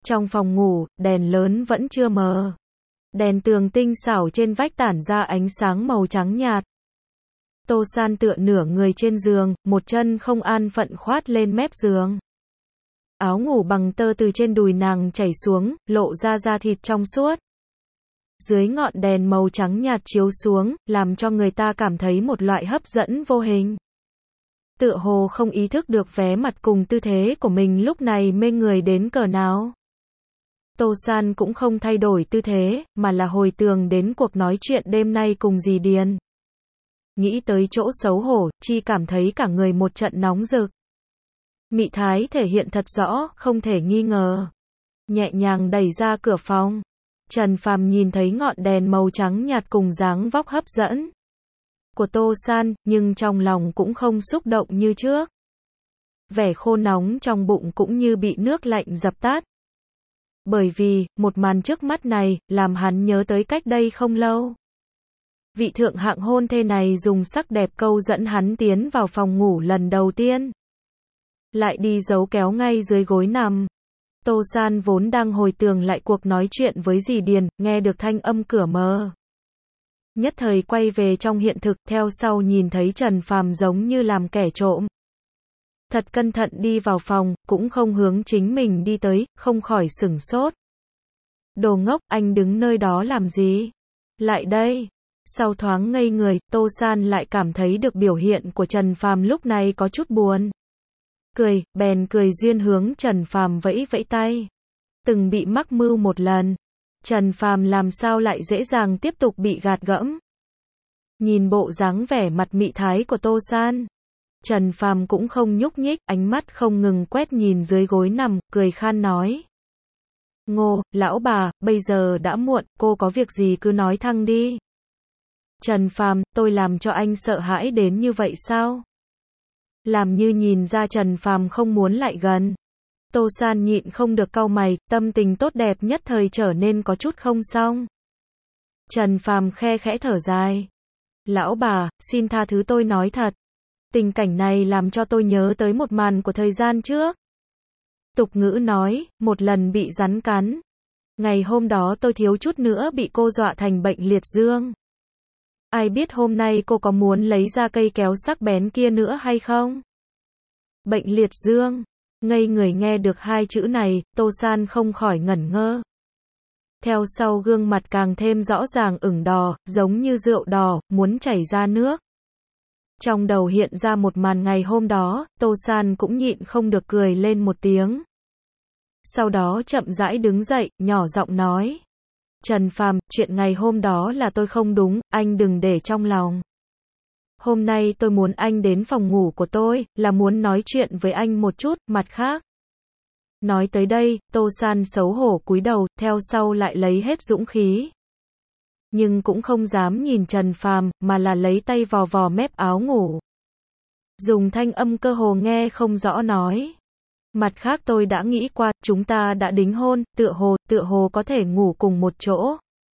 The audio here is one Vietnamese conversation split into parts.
Trong phòng ngủ, đèn lớn vẫn chưa mờ. Đèn tường tinh xảo trên vách tản ra ánh sáng màu trắng nhạt. Tô San tựa nửa người trên giường, một chân không an phận khoát lên mép giường. Áo ngủ bằng tơ từ trên đùi nàng chảy xuống, lộ ra da thịt trong suốt. Dưới ngọn đèn màu trắng nhạt chiếu xuống, làm cho người ta cảm thấy một loại hấp dẫn vô hình. Tựa hồ không ý thức được vé mặt cùng tư thế của mình lúc này mê người đến cỡ nào. Tô San cũng không thay đổi tư thế, mà là hồi tưởng đến cuộc nói chuyện đêm nay cùng dì Điền. Nghĩ tới chỗ xấu hổ, chi cảm thấy cả người một trận nóng rực. Mị thái thể hiện thật rõ, không thể nghi ngờ. Nhẹ nhàng đẩy ra cửa phòng. Trần Phàm nhìn thấy ngọn đèn màu trắng nhạt cùng dáng vóc hấp dẫn của Tô San, nhưng trong lòng cũng không xúc động như trước. Vẻ khô nóng trong bụng cũng như bị nước lạnh dập tắt. Bởi vì, một màn trước mắt này, làm hắn nhớ tới cách đây không lâu. Vị thượng hạng hôn thê này dùng sắc đẹp câu dẫn hắn tiến vào phòng ngủ lần đầu tiên. Lại đi giấu kéo ngay dưới gối nằm. Tô San vốn đang hồi tưởng lại cuộc nói chuyện với dì Điền, nghe được thanh âm cửa mở. Nhất thời quay về trong hiện thực, theo sau nhìn thấy Trần Phàm giống như làm kẻ trộm. Thật cẩn thận đi vào phòng, cũng không hướng chính mình đi tới, không khỏi sửng sốt. Đồ ngốc, anh đứng nơi đó làm gì? Lại đây. Sau thoáng ngây người, Tô San lại cảm thấy được biểu hiện của Trần Phàm lúc này có chút buồn. Cười, bèn cười duyên hướng Trần Phàm vẫy vẫy tay. Từng bị mắc mưu một lần. Trần Phàm làm sao lại dễ dàng tiếp tục bị gạt gẫm. Nhìn bộ dáng vẻ mặt mị thái của Tô San. Trần Phàm cũng không nhúc nhích, ánh mắt không ngừng quét nhìn dưới gối nằm, cười khan nói. Ngô, lão bà, bây giờ đã muộn, cô có việc gì cứ nói thẳng đi. Trần Phàm, tôi làm cho anh sợ hãi đến như vậy sao? Làm như nhìn ra Trần Phàm không muốn lại gần. Tô San nhịn không được cau mày, tâm tình tốt đẹp nhất thời trở nên có chút không xong. Trần Phàm khe khẽ thở dài. Lão bà, xin tha thứ tôi nói thật. Tình cảnh này làm cho tôi nhớ tới một màn của thời gian trước. Tục ngữ nói, một lần bị rắn cắn. Ngày hôm đó tôi thiếu chút nữa bị cô dọa thành bệnh liệt dương. Ai biết hôm nay cô có muốn lấy ra cây kéo sắc bén kia nữa hay không? Bệnh liệt dương. Ngây người nghe được hai chữ này, Tô San không khỏi ngẩn ngơ. Theo sau gương mặt càng thêm rõ ràng ửng đỏ, giống như rượu đỏ, muốn chảy ra nước. Trong đầu hiện ra một màn ngày hôm đó, Tô San cũng nhịn không được cười lên một tiếng. Sau đó chậm rãi đứng dậy, nhỏ giọng nói. Trần Phàm, chuyện ngày hôm đó là tôi không đúng, anh đừng để trong lòng. Hôm nay tôi muốn anh đến phòng ngủ của tôi, là muốn nói chuyện với anh một chút, mặt khác. Nói tới đây, Tô San xấu hổ cúi đầu, theo sau lại lấy hết dũng khí. Nhưng cũng không dám nhìn Trần Phàm, mà là lấy tay vò vò mép áo ngủ. Dùng thanh âm cơ hồ nghe không rõ nói. Mặt khác tôi đã nghĩ qua, chúng ta đã đính hôn, tựa hồ có thể ngủ cùng một chỗ.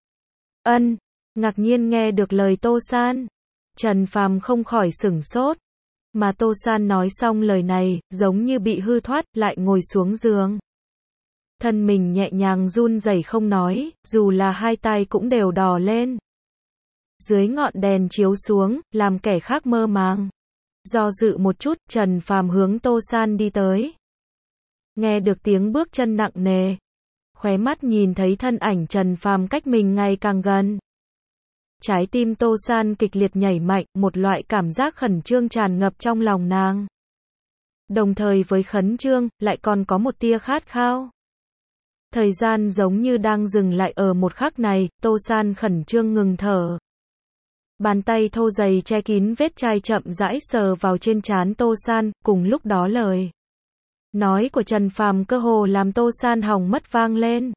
Ân, ngạc nhiên nghe được lời Tô San. Trần Phàm không khỏi sửng sốt. Mà Tô San nói xong lời này, giống như bị hư thoát, lại ngồi xuống giường. Thân mình nhẹ nhàng run rẩy không nói, dù là hai tay cũng đều đỏ lên. Dưới ngọn đèn chiếu xuống, làm kẻ khác mơ màng. Do dự một chút, Trần Phàm hướng Tô San đi tới. Nghe được tiếng bước chân nặng nề. Khóe mắt nhìn thấy thân ảnh Trần Phàm cách mình ngày càng gần. Trái tim Tô San kịch liệt nhảy mạnh, một loại cảm giác khẩn trương tràn ngập trong lòng nàng. Đồng thời với khẩn trương, lại còn có một tia khát khao. Thời gian giống như đang dừng lại ở một khắc này, Tô San khẩn trương ngừng thở. Bàn tay thô dày che kín vết chai chậm rãi sờ vào trên trán Tô San, cùng lúc đó lời nói của Trần Phàm cơ hồ làm Tô San hỏng mất vang lên.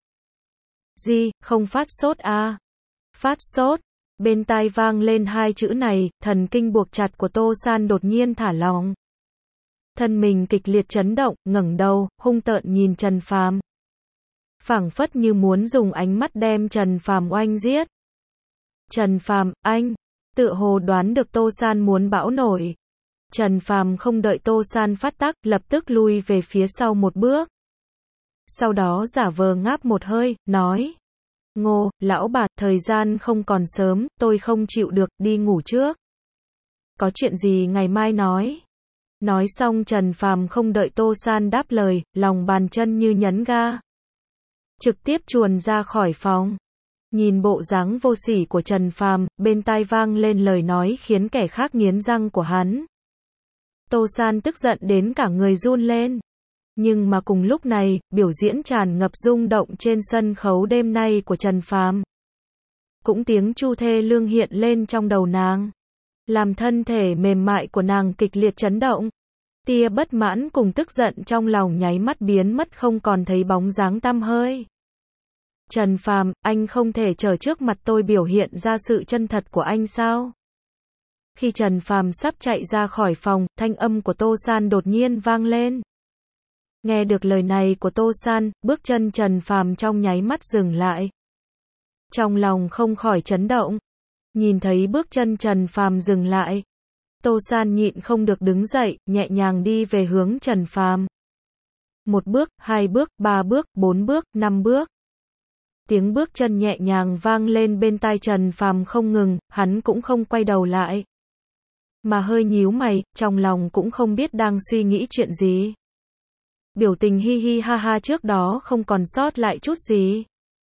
Gì, không phát sốt à? Phát sốt. Bên tai vang lên hai chữ này, thần kinh buộc chặt của Tô San đột nhiên thả lỏng. Thân mình kịch liệt chấn động, ngẩng đầu, hung tợn nhìn Trần Phàm. Phảng phất như muốn dùng ánh mắt đem Trần Phàm oanh giết. Trần Phàm, anh, tựa hồ đoán được Tô San muốn bão nổi. Trần Phàm không đợi Tô San phát tác, lập tức lui về phía sau một bước. sau đó giả vờ ngáp một hơi, nói. Ngô, lão bà, thời gian không còn sớm, tôi không chịu được, đi ngủ trước. Có chuyện gì ngày mai nói. Nói xong Trần Phàm không đợi Tô San đáp lời, lòng bàn chân như nhấn ga. Trực tiếp chuồn ra khỏi phòng. Nhìn bộ dáng vô sỉ của Trần Phàm, bên tai vang lên lời nói khiến kẻ khác nghiến răng của hắn. Tô San tức giận đến cả người run lên. Nhưng mà cùng lúc này, biểu diễn tràn ngập rung động trên sân khấu đêm nay của Trần Phàm. Cũng tiếng chu thê lương hiện lên trong đầu nàng. Làm thân thể mềm mại của nàng kịch liệt chấn động. Tia bất mãn cùng tức giận trong lòng nháy mắt biến mất không còn thấy bóng dáng tăm hơi. Trần Phàm, anh không thể chờ trước mặt tôi biểu hiện ra sự chân thật của anh sao? Khi Trần Phàm sắp chạy ra khỏi phòng, thanh âm của Tô San đột nhiên vang lên. Nghe được lời này của Tô San, bước chân Trần Phàm trong nháy mắt dừng lại. Trong lòng không khỏi chấn động. Nhìn thấy bước chân Trần Phàm dừng lại. Tô San nhịn không được đứng dậy, nhẹ nhàng đi về hướng Trần Phàm. 1 bước, 2 bước, 3 bước, 4 bước, 5 bước. Tiếng bước chân nhẹ nhàng vang lên bên tai Trần Phàm không ngừng, hắn cũng không quay đầu lại. Mà hơi nhíu mày, trong lòng cũng không biết đang suy nghĩ chuyện gì. Biểu tình hi hi ha ha trước đó không còn sót lại chút gì.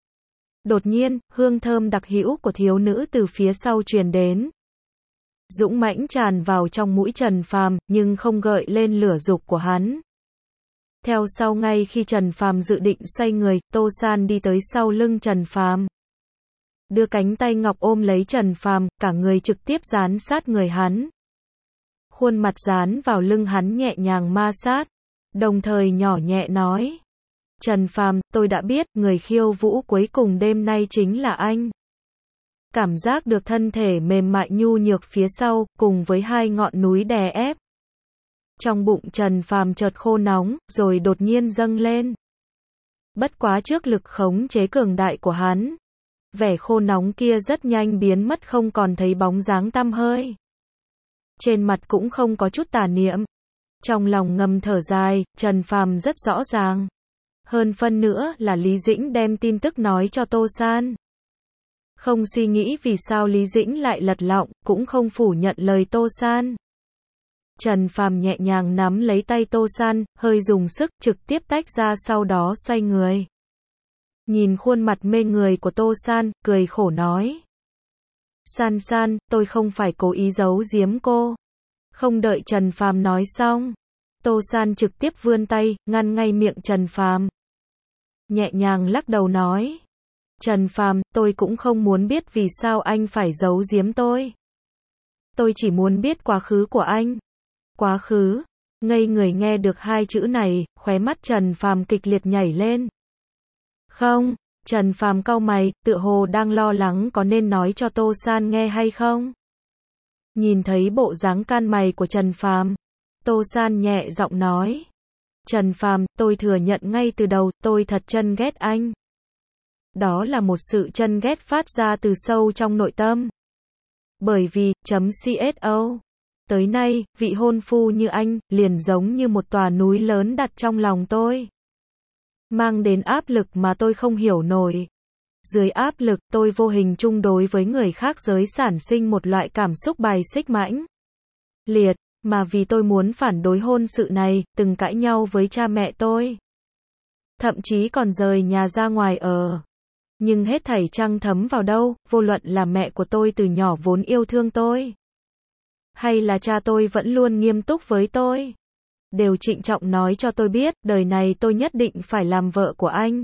Đột nhiên, hương thơm đặc hữu của thiếu nữ từ phía sau truyền đến. Dũng mãnh tràn vào trong mũi Trần Phàm, nhưng không gợi lên lửa dục của hắn. Theo sau ngay khi Trần Phàm dự định xoay người, Tô San đi tới sau lưng Trần Phàm. Đưa cánh tay ngọc ôm lấy Trần Phàm, cả người trực tiếp dán sát người hắn. Khuôn mặt dán vào lưng hắn nhẹ nhàng ma sát, đồng thời nhỏ nhẹ nói. Trần Phàm, tôi đã biết, người khiêu vũ cuối cùng đêm nay chính là anh. Cảm giác được thân thể mềm mại nhu nhược phía sau, cùng với hai ngọn núi đè ép. Trong bụng Trần Phàm chợt khô nóng, rồi đột nhiên dâng lên. Bất quá trước lực khống chế cường đại của hắn, vẻ khô nóng kia rất nhanh biến mất không còn thấy bóng dáng tăm hơi. Trên mặt cũng không có chút tà niệm. Trong lòng ngầm thở dài, Trần Phàm rất rõ ràng. Hơn phân nữa là Lý Dĩnh đem tin tức nói cho Tô San. Không suy nghĩ vì sao Lý Dĩnh lại lật lọng, cũng không phủ nhận lời Tô San. Trần Phàm nhẹ nhàng nắm lấy tay Tô San, hơi dùng sức, trực tiếp tách ra sau đó xoay người. Nhìn khuôn mặt mê người của Tô San, cười khổ nói. San San, tôi không phải cố ý giấu giếm cô. Không đợi Trần Phàm nói xong, Tô San trực tiếp vươn tay, ngăn ngay miệng Trần Phàm. Nhẹ nhàng lắc đầu nói. Trần Phàm, tôi cũng không muốn biết vì sao anh phải giấu giếm tôi. Tôi chỉ muốn biết quá khứ của anh. Quá khứ. Ngây người nghe được hai chữ này, khóe mắt Trần Phàm kịch liệt nhảy lên. Không, Trần Phàm cau mày, tựa hồ đang lo lắng có nên nói cho Tô San nghe hay không. Nhìn thấy bộ dáng can mày của Trần Phàm, Tô San nhẹ giọng nói. Trần Phàm, tôi thừa nhận ngay từ đầu, tôi thật chân ghét anh. Đó là một sự chân ghét phát ra từ sâu trong nội tâm. Bởi vì, .co. Tới nay, vị hôn phu như anh, liền giống như một tòa núi lớn đặt trong lòng tôi. Mang đến áp lực mà tôi không hiểu nổi. Dưới áp lực, tôi vô hình chung đối với người khác giới sản sinh một loại cảm xúc bài xích mãnh liệt, mà vì tôi muốn phản đối hôn sự này, từng cãi nhau với cha mẹ tôi. Thậm chí còn rời nhà ra ngoài ở. Nhưng hết thảy chẳng thấm vào đâu, vô luận là mẹ của tôi từ nhỏ vốn yêu thương tôi, hay là cha tôi vẫn luôn nghiêm túc với tôi, đều trịnh trọng nói cho tôi biết, đời này tôi nhất định phải làm vợ của anh.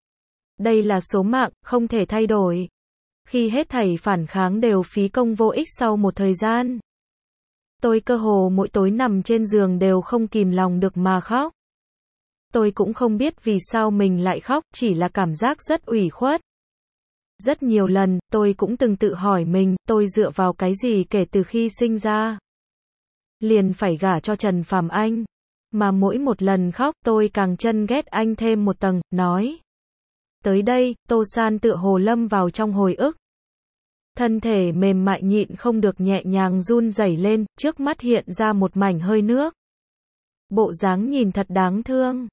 Đây là số mạng, không thể thay đổi. Khi hết thảy phản kháng đều phí công vô ích sau một thời gian, tôi cơ hồ mỗi tối nằm trên giường đều không kìm lòng được mà khóc. Tôi cũng không biết vì sao mình lại khóc, chỉ là cảm giác rất ủy khuất. Rất nhiều lần, tôi cũng từng tự hỏi mình, tôi dựa vào cái gì kể từ khi sinh ra liền phải gả cho Trần Phàm anh. Mà mỗi một lần khóc, tôi càng chân ghét anh thêm một tầng, nói. Tới đây, Tô San tựa hồ lâm vào trong hồi ức. Thân thể mềm mại nhịn không được nhẹ nhàng run rẩy lên, trước mắt hiện ra một mảnh hơi nước. Bộ dáng nhìn thật đáng thương.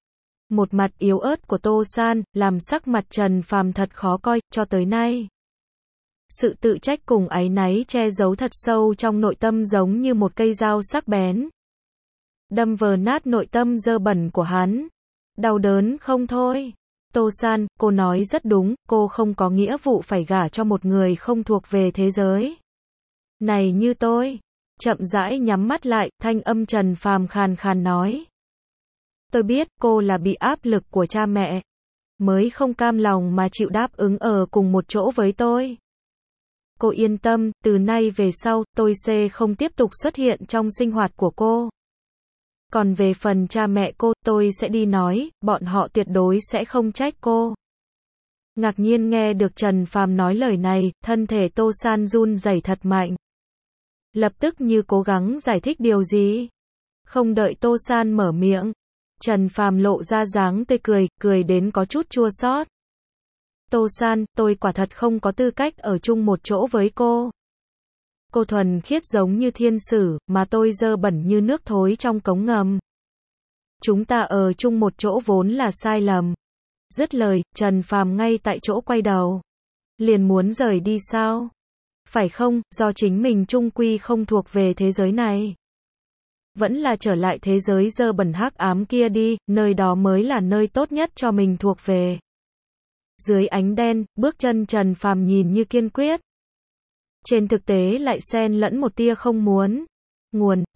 Một mặt yếu ớt của Tô San, làm sắc mặt Trần Phàm thật khó coi, cho tới nay. Sự tự trách cùng áy náy che giấu thật sâu trong nội tâm giống như một cây dao sắc bén. Đâm vờ nát nội tâm dơ bẩn của hắn. Đau đớn không thôi. Tô San, cô nói rất đúng, cô không có nghĩa vụ phải gả cho một người không thuộc về thế giới này như tôi. Chậm rãi nhắm mắt lại, thanh âm Trần Phàm khàn khàn nói. Tôi biết cô là bị áp lực của cha mẹ, mới không cam lòng mà chịu đáp ứng ở cùng một chỗ với tôi. Cô yên tâm, từ nay về sau, tôi sẽ không tiếp tục xuất hiện trong sinh hoạt của cô. Còn về phần cha mẹ cô, tôi sẽ đi nói, bọn họ tuyệt đối sẽ không trách cô. Ngạc nhiên nghe được Trần Phàm nói lời này, thân thể Tô San run rẩy thật mạnh. Lập tức như cố gắng giải thích điều gì. Không đợi Tô San mở miệng, Trần Phàm lộ ra dáng tươi cười, cười đến có chút chua xót. Tô San, tôi quả thật không có tư cách ở chung một chỗ với cô. Cô thuần khiết giống như thiên sử, mà tôi dơ bẩn như nước thối trong cống ngầm. Chúng ta ở chung một chỗ vốn là sai lầm. Dứt lời, Trần Phàm ngay tại chỗ quay đầu. Liền muốn rời đi sao? Phải không, do chính mình chung quy không thuộc về thế giới này. Vẫn là trở lại thế giới dơ bẩn hắc ám kia đi, nơi đó mới là nơi tốt nhất cho mình thuộc về. Dưới ánh đen, bước chân Trần Phàm nhìn như kiên quyết. Trên thực tế lại xen lẫn một tia không muốn. Nguồn: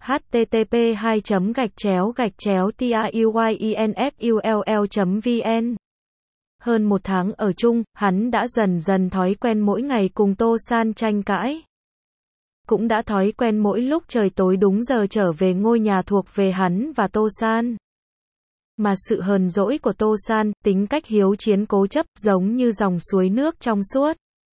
http://trauyyinfull.vn. Hơn một tháng ở chung, hắn đã dần dần thói quen mỗi ngày cùng Tô San tranh cãi. Cũng đã thói quen mỗi lúc trời tối đúng giờ trở về ngôi nhà thuộc về hắn và Tô San. Mà sự hờn dỗi của Tô San, tính cách hiếu chiến cố chấp, giống như dòng suối nước trong suốt.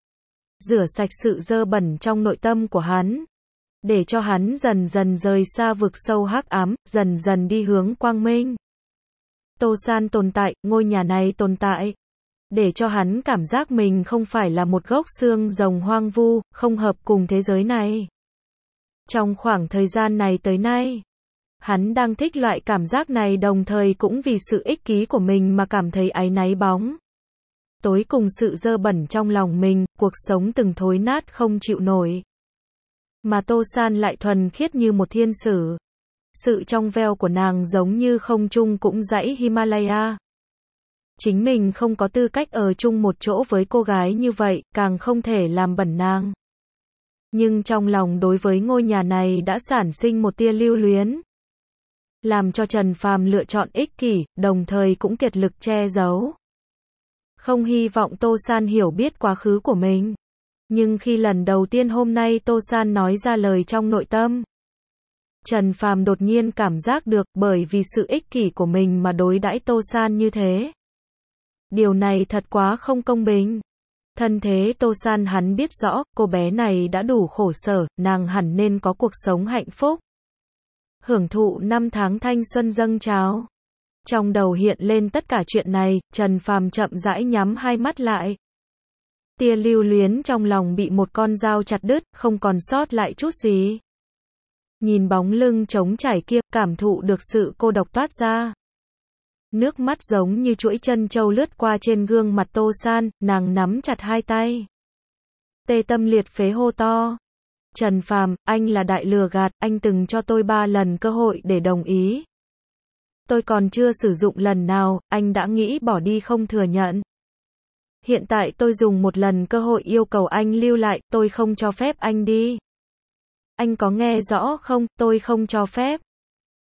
Rửa sạch sự dơ bẩn trong nội tâm của hắn. Để cho hắn dần dần rời xa vực sâu hắc ám, dần dần đi hướng quang minh. Tô San tồn tại, ngôi nhà này tồn tại. Để cho hắn cảm giác mình không phải là một gốc xương rồng hoang vu, không hợp cùng thế giới này. Trong khoảng thời gian này tới nay, hắn đang thích loại cảm giác này, đồng thời cũng vì sự ích ký của mình mà cảm thấy áy náy bóng tối cùng sự dơ bẩn trong lòng mình, cuộc sống từng thối nát không chịu nổi. Mà Tô San lại thuần khiết như một thiên sử. Sự trong veo của nàng giống như không trung cũng dãy Himalaya. Chính mình không có tư cách ở chung một chỗ với cô gái như vậy, càng không thể làm bẩn nàng. Nhưng trong lòng đối với ngôi nhà này đã sản sinh một tia lưu luyến. Làm cho Trần Phàm lựa chọn ích kỷ, đồng thời cũng kiệt lực che giấu. Không hy vọng Tô San hiểu biết quá khứ của mình. Nhưng khi lần đầu tiên hôm nay Tô San nói ra lời trong nội tâm, Trần Phàm đột nhiên cảm giác được, bởi vì sự ích kỷ của mình mà đối đãi Tô San như thế. Điều này thật quá không công bình. Thân thế Tô San hắn biết rõ, cô bé này đã đủ khổ sở, nàng hẳn nên có cuộc sống hạnh phúc. Hưởng thụ năm tháng thanh xuân dâng trào. Trong đầu hiện lên tất cả chuyện này, Trần Phàm chậm rãi nhắm hai mắt lại. Tia lưu luyến trong lòng bị một con dao chặt đứt, không còn sót lại chút gì. Nhìn bóng lưng trống trải kia, cảm thụ được sự cô độc toát ra. Nước mắt giống như chuỗi chân châu lướt qua trên gương mặt Tô San, nàng nắm chặt hai tay. Tê tâm liệt phế hô to. Trần Phàm, anh là đại lừa gạt, anh từng cho tôi 3 lần cơ hội để đồng ý. Tôi còn chưa sử dụng lần nào, anh đã nghĩ bỏ đi không thừa nhận. Hiện tại tôi dùng một lần cơ hội yêu cầu anh lưu lại, tôi không cho phép anh đi. Anh có nghe rõ không, tôi không cho phép.